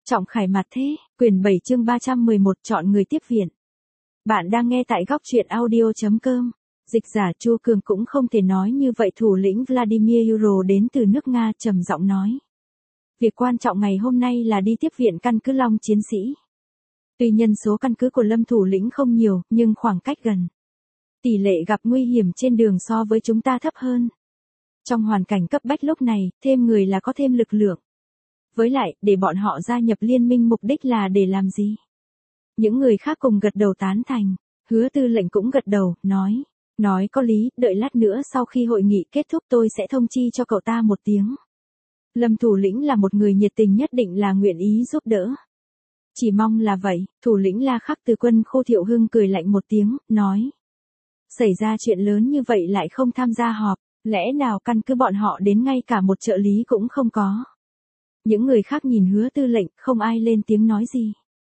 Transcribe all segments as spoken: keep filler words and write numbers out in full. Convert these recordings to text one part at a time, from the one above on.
Trọng Khải Mặt thế, quyển bảy chương ba trăm mười một chọn người tiếp viện. Bạn đang nghe tại góc truyện audio.com. Dịch giả Chu Cường cũng không thể nói như vậy. Thủ lĩnh Vladimir Euro đến từ nước Nga trầm giọng nói. Việc quan trọng ngày hôm nay là đi tiếp viện căn cứ Long chiến sĩ. Tuy nhân số căn cứ của Lâm thủ lĩnh không nhiều, nhưng khoảng cách gần. Tỷ lệ gặp nguy hiểm trên đường so với chúng ta thấp hơn. Trong hoàn cảnh cấp bách lúc này, thêm người là có thêm lực lượng. Với lại, để bọn họ gia nhập liên minh mục đích là để làm gì? Những người khác cùng gật đầu tán thành. Hứa tư lệnh cũng gật đầu, nói. Nói có lý, đợi lát nữa sau khi hội nghị kết thúc tôi sẽ thông chi cho cậu ta một tiếng. Lâm thủ lĩnh là một người nhiệt tình, nhất định là nguyện ý giúp đỡ. Chỉ mong là vậy. Thủ lĩnh La Khắc từ quân Khô Thiệu Hưng cười lạnh một tiếng, nói. Xảy ra chuyện lớn như vậy lại không tham gia họp, lẽ nào căn cứ bọn họ đến ngay cả một trợ lý cũng không có. Những người khác nhìn hứa tư lệnh, không ai lên tiếng nói gì.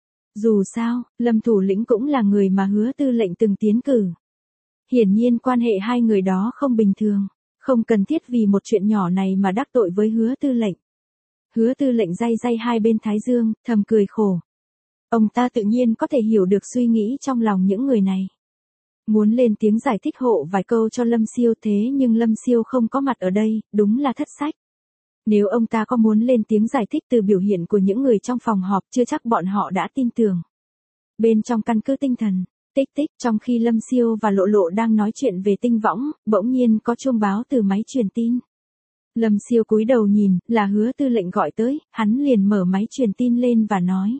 Dù sao, Lâm thủ lĩnh cũng là người mà hứa tư lệnh từng tiến cử. Hiển nhiên quan hệ hai người đó không bình thường, không cần thiết vì một chuyện nhỏ này mà đắc tội với hứa tư lệnh. Hứa tư lệnh day day hai bên thái dương, thầm cười khổ. Ông ta tự nhiên có thể hiểu được suy nghĩ trong lòng những người này. Muốn lên tiếng giải thích hộ vài câu cho Lâm Siêu, thế nhưng Lâm Siêu không có mặt ở đây, đúng là thất sách. Nếu ông ta có muốn lên tiếng giải thích từ biểu hiện của những người trong phòng họp, chưa chắc bọn họ đã tin tưởng. Bên trong căn cứ tinh thần, tích tích, trong khi Lâm Siêu và Lộ Lộ đang nói chuyện về tinh võng, bỗng nhiên có chuông báo từ máy truyền tin. Lâm Siêu cúi đầu nhìn, là hứa tư lệnh gọi tới, hắn liền mở máy truyền tin lên và nói.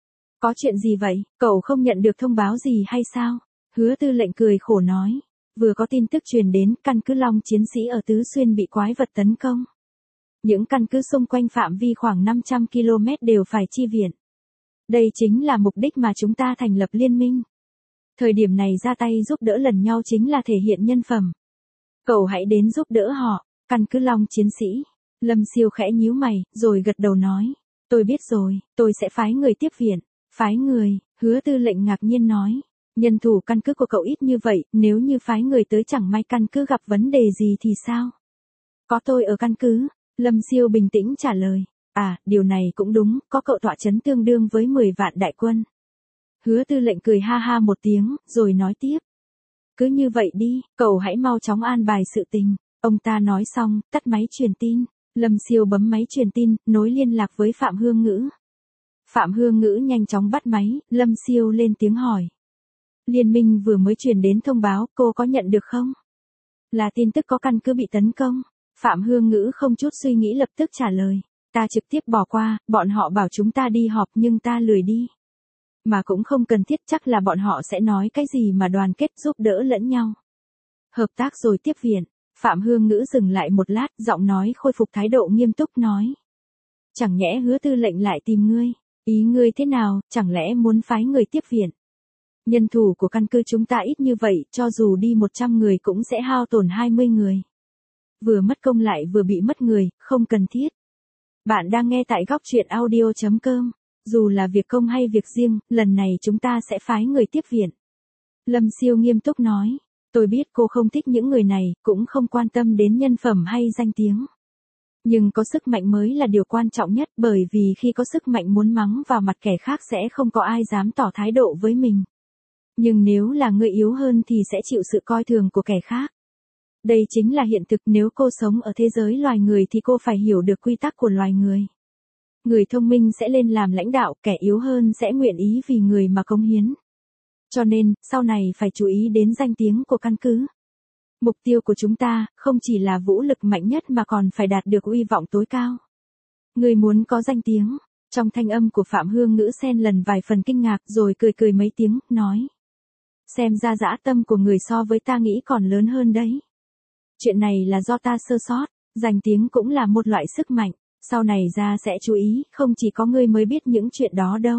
Có chuyện gì vậy, cậu không nhận được thông báo gì hay sao? Hứa tư lệnh cười khổ nói. Vừa có tin tức truyền đến, căn cứ Long chiến sĩ ở Tứ Xuyên bị quái vật tấn công. Những căn cứ xung quanh phạm vi khoảng năm trăm ki lô mét đều phải chi viện. Đây chính là mục đích mà chúng ta thành lập liên minh. Thời điểm này ra tay giúp đỡ lần nhau chính là thể hiện nhân phẩm. Cậu hãy đến giúp đỡ họ, căn cứ Long chiến sĩ. Lâm Siêu khẽ nhíu mày, rồi gật đầu nói. Tôi biết rồi, tôi sẽ phái người tiếp viện. Phái người, hứa tư lệnh ngạc nhiên nói. Nhân thủ căn cứ của cậu ít như vậy, nếu như phái người tới chẳng may căn cứ gặp vấn đề gì thì sao? Có tôi ở căn cứ. Lâm Siêu bình tĩnh trả lời. À, điều này cũng đúng, có cậu tọa chấn tương đương với mười vạn đại quân. Hứa tư lệnh cười ha ha một tiếng, rồi nói tiếp. Cứ như vậy đi, cậu hãy mau chóng an bài sự tình. Ông ta nói xong, tắt máy truyền tin. Lâm Siêu bấm máy truyền tin, nối liên lạc với Phạm Hương Ngữ. Phạm Hương Ngữ nhanh chóng bắt máy, Lâm Siêu lên tiếng hỏi. Liên minh vừa mới truyền đến thông báo, cô có nhận được không? Là tin tức có căn cứ bị tấn công. Phạm Hương Ngữ không chút suy nghĩ lập tức trả lời. Ta trực tiếp bỏ qua, bọn họ bảo chúng ta đi họp nhưng ta lười đi. Mà cũng không cần thiết, chắc là bọn họ sẽ nói cái gì mà đoàn kết giúp đỡ lẫn nhau. Hợp tác rồi tiếp viện. Phạm Hương Ngữ dừng lại một lát, giọng nói khôi phục thái độ nghiêm túc nói. Chẳng nhẽ hứa tư lệnh lại tìm ngươi, ý ngươi thế nào, chẳng lẽ muốn phái người tiếp viện? Nhân thủ của căn cứ chúng ta ít như vậy, cho dù đi một trăm người cũng sẽ hao tổn hai mươi người. Vừa mất công lại vừa bị mất người, không cần thiết. Bạn đang nghe tại góc truyện audio.com. Dù là việc công hay việc riêng, lần này chúng ta sẽ phái người tiếp viện. Lâm Siêu nghiêm túc nói. Tôi biết cô không thích những người này, cũng không quan tâm đến nhân phẩm hay danh tiếng. Nhưng có sức mạnh mới là điều quan trọng nhất, bởi vì khi có sức mạnh muốn mắng vào mặt kẻ khác sẽ không có ai dám tỏ thái độ với mình. Nhưng nếu là người yếu hơn thì sẽ chịu sự coi thường của kẻ khác. Đây chính là hiện thực, nếu cô sống ở thế giới loài người thì cô phải hiểu được quy tắc của loài người. Người thông minh sẽ lên làm lãnh đạo, kẻ yếu hơn sẽ nguyện ý vì người mà cống hiến. Cho nên, sau này phải chú ý đến danh tiếng của căn cứ. Mục tiêu của chúng ta, không chỉ là vũ lực mạnh nhất mà còn phải đạt được uy vọng tối cao. Người muốn có danh tiếng. Trong thanh âm của Phạm Hương Ngữ xen lần vài phần kinh ngạc rồi cười cười mấy tiếng, nói. Xem ra dã tâm của người so với ta nghĩ còn lớn hơn đấy. Chuyện này là do ta sơ sót, danh tiếng cũng là một loại sức mạnh, sau này ra sẽ chú ý, không chỉ có ngươi mới biết những chuyện đó đâu.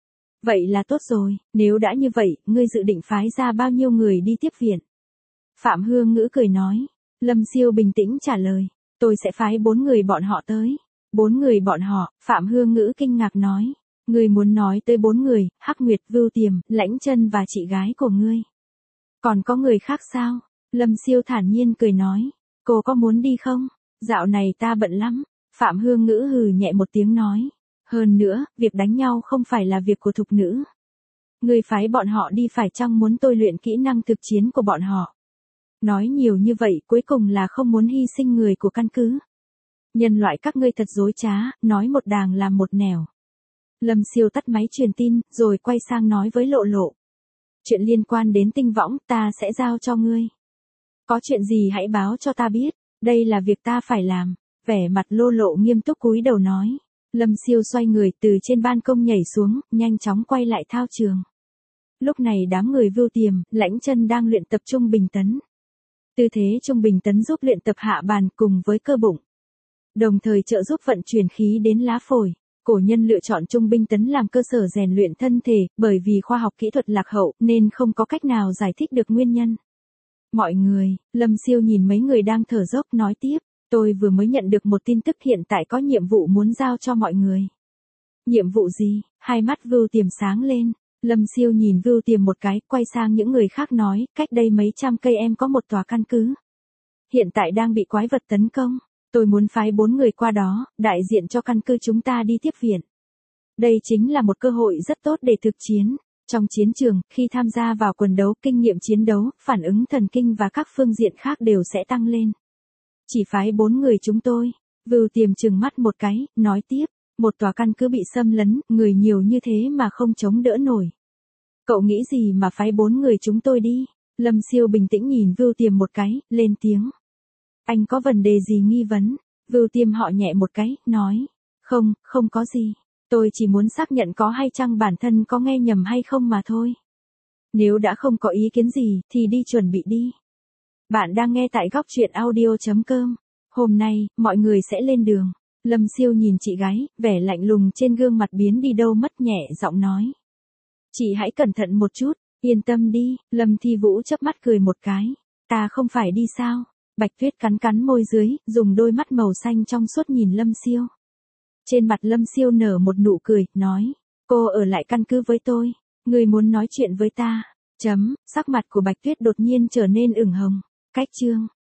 Vậy là tốt rồi, nếu đã như vậy, ngươi dự định phái ra bao nhiêu người đi tiếp viện? Phạm Hương Ngữ cười nói. Lâm Siêu bình tĩnh trả lời. Tôi sẽ phái bốn người bọn họ tới. Bốn người bọn họ, Phạm Hương Ngữ kinh ngạc nói. Ngươi muốn nói tới bốn người, Hắc Nguyệt, Vưu Tiềm, Lãnh Chân và chị gái của ngươi. Còn có người khác sao? Lâm Siêu thản nhiên cười nói. Cô có muốn đi không? Dạo này ta bận lắm. Phạm Hương Ngữ hừ nhẹ một tiếng nói. Hơn nữa, việc đánh nhau không phải là việc của thục nữ. Người phái bọn họ đi phải chăng muốn tôi luyện kỹ năng thực chiến của bọn họ? Nói nhiều như vậy cuối cùng là không muốn hy sinh người của căn cứ. Nhân loại các ngươi thật dối trá, nói một đàng làm một nẻo. Lâm Siêu tắt máy truyền tin, rồi quay sang nói với Lộ Lộ. Chuyện liên quan đến tinh võng ta sẽ giao cho ngươi. Có chuyện gì hãy báo cho ta biết, đây là việc ta phải làm. Vẻ mặt Lộ Lộ nghiêm túc cúi đầu nói. Lâm Siêu xoay người từ trên ban công nhảy xuống, nhanh chóng quay lại thao trường. Lúc này đám người Vưu Tiềm, Lãnh Chân đang luyện tập trung bình tấn. Tư thế trung bình tấn giúp luyện tập hạ bàn cùng với cơ bụng. Đồng thời trợ giúp vận chuyển khí đến lá phổi. Cổ nhân lựa chọn trung bình tấn làm cơ sở rèn luyện thân thể, bởi vì khoa học kỹ thuật lạc hậu nên không có cách nào giải thích được nguyên nhân. Mọi người, Lâm Siêu nhìn mấy người đang thở dốc nói tiếp, tôi vừa mới nhận được một tin tức hiện tại có nhiệm vụ muốn giao cho mọi người. Nhiệm vụ gì? Hai mắt Vưu Tiềm sáng lên. Lâm Siêu nhìn Vưu Tiềm một cái, quay sang những người khác nói, cách đây mấy trăm cây em có một tòa căn cứ. Hiện tại đang bị quái vật tấn công. Tôi muốn phái bốn người qua đó, đại diện cho căn cứ chúng ta đi tiếp viện. Đây chính là một cơ hội rất tốt để thực chiến. Trong chiến trường, khi tham gia vào quần đấu, kinh nghiệm chiến đấu, phản ứng thần kinh và các phương diện khác đều sẽ tăng lên. Chỉ phái bốn người chúng tôi. Vưu Tiềm trừng mắt một cái, nói tiếp. Một tòa căn cứ bị xâm lấn, người nhiều như thế mà không chống đỡ nổi. Cậu nghĩ gì mà phái bốn người chúng tôi đi? Lâm Siêu bình tĩnh nhìn Vưu Tiềm một cái, lên tiếng. Anh có vấn đề gì nghi vấn? Vưu Tiềm họ nhẹ một cái, nói. Không, không có gì. Tôi chỉ muốn xác nhận có hay chăng bản thân có nghe nhầm hay không mà thôi. Nếu đã không có ý kiến gì, thì đi chuẩn bị đi. Bạn đang nghe tại góc truyện audio chấm com. Hôm nay, mọi người sẽ lên đường. Lâm Siêu nhìn chị gái, vẻ lạnh lùng trên gương mặt biến đi đâu mất, nhẹ giọng nói. Chị hãy cẩn thận một chút, yên tâm đi. Lâm Thi Vũ chớp mắt cười một cái. Ta không phải đi sao? Bạch Tuyết cắn cắn môi dưới, dùng đôi mắt màu xanh trong suốt nhìn Lâm Siêu. Trên mặt Lâm Siêu nở một nụ cười, nói. Cô ở lại căn cứ với tôi. Người muốn nói chuyện với ta. Chấm, sắc mặt của Bạch Tuyết đột nhiên trở nên ửng hồng. Cách chương.